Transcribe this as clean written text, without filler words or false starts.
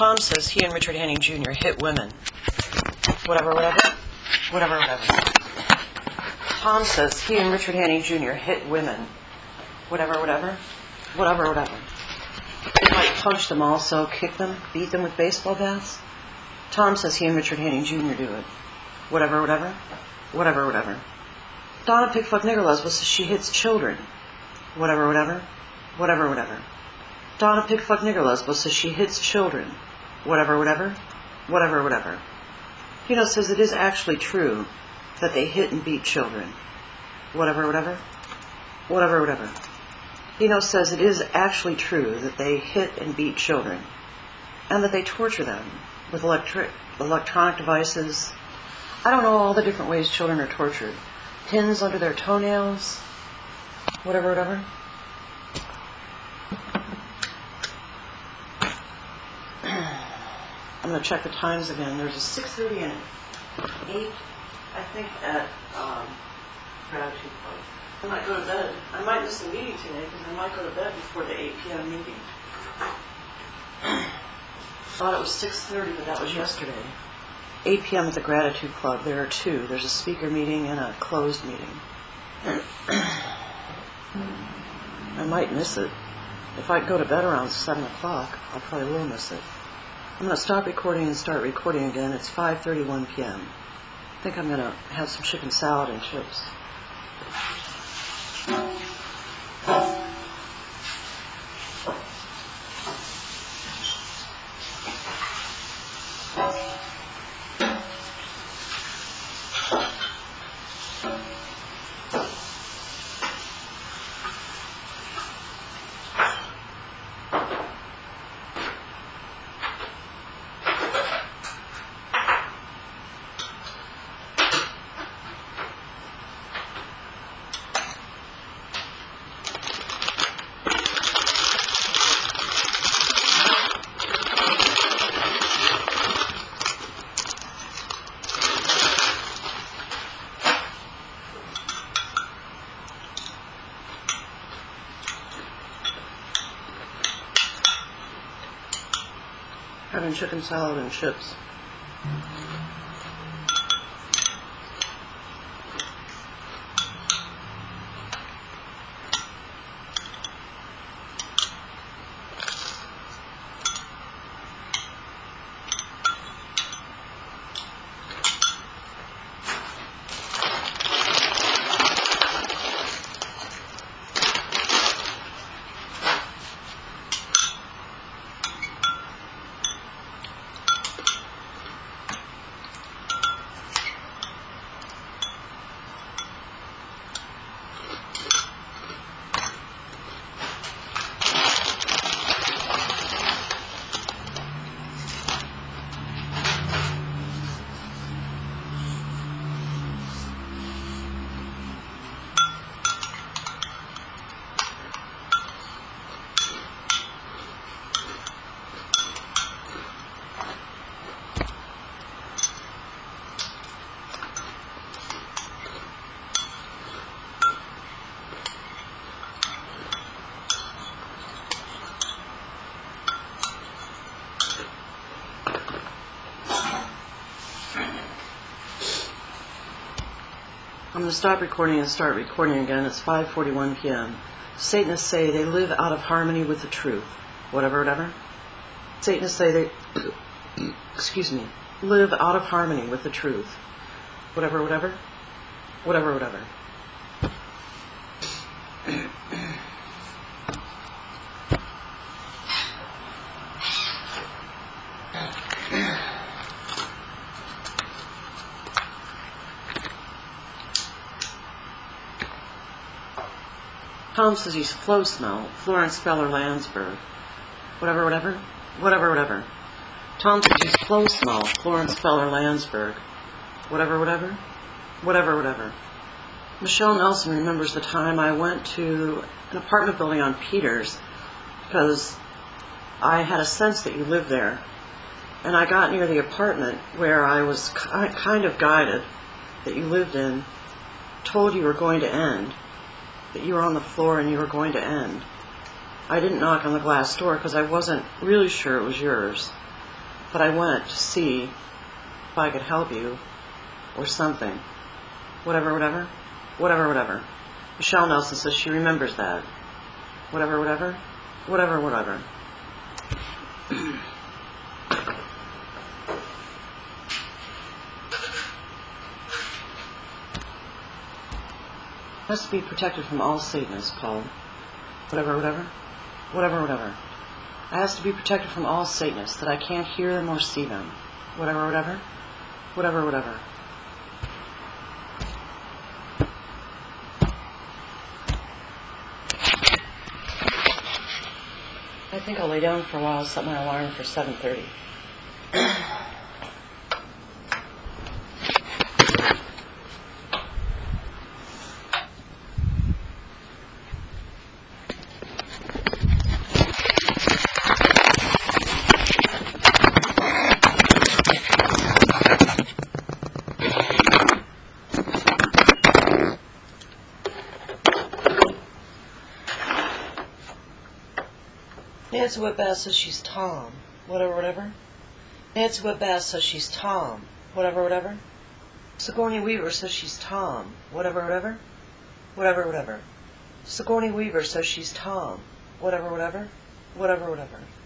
Tom says he and Richard Henning Jr. hit women. Whatever, whatever. Whatever, whatever. Tom says he and Richard Henning Jr. hit women. Whatever, whatever. Whatever, whatever. They might punch them also, kick them, beat them with baseball bats. Tom says he and Richard Henning Jr. do it. Whatever, whatever. Whatever, whatever. Donna Pigfuck Nigger Lesbo says she hits children. Whatever, whatever. Whatever, whatever. Donna Pigfuck Nigger Lesbo says she hits children. Whatever, whatever. Whatever, whatever. Says it is actually true that they hit and beat children. Whatever, whatever. Whatever, whatever. Says it is actually true that they hit and beat children, and that they torture them with electronic devices. I don't know all the different ways children are tortured. Pins under their toenails. Whatever, whatever. I'm going to check the times again. There's a 6:30 and 8, I think, at Gratitude Club. I might go to bed. I might miss the meeting today because I might go to bed before the 8 p.m. meeting. Thought it was 6:30, but that was yesterday. 8 p.m. at the Gratitude Club. There are two. There's a speaker meeting and a closed meeting. I might miss it. If I go to bed around 7 o'clock, I probably will miss it. I'm going to stop recording and start recording again. It's 5:31 p.m. I think I'm going to have some chicken salad and chips. Having chicken salad and chips. I'm going to stop recording and start recording again. It's 5:41 p.m. Satanists say they live out of harmony with the truth. Whatever, whatever. Satanists say they, live out of harmony with the truth. Whatever, whatever. Whatever, whatever. Tom says he's flow smell. Florence Feller Landsberg. Whatever, whatever. Whatever, whatever. Tom says he's flow smell. Florence Feller Landsberg. Whatever, whatever. Whatever, whatever. Michelle Nelson remembers the time I went to an apartment building on Peters because I had a sense that you lived there. And I got near the apartment where I was kind of guided that you lived in, told you were going to end, that you were on the floor and you were going to end. I didn't knock on the glass door because I wasn't really sure it was yours. but I went to see if I could help you or something. Whatever, whatever. Whatever, whatever. Michelle Nelson says she remembers that. Whatever, whatever. Whatever, whatever. Has to be protected from all Satanists, Paul. Whatever, whatever. Whatever, whatever. I has to be protected from all Satanists, that I can't hear them or see them. Whatever, whatever. Whatever, whatever. I think I'll lay down for a while, set my alarm for 7:30. Nancy Whitbass says she's Tom. Whatever, whatever. Nancy Whitbass says she's Tom. Whatever, whatever. Sigourney Weaver says she's Tom. Whatever, whatever. Whatever, whatever. Sigourney Weaver says she's Tom. Whatever, whatever. Whatever, whatever.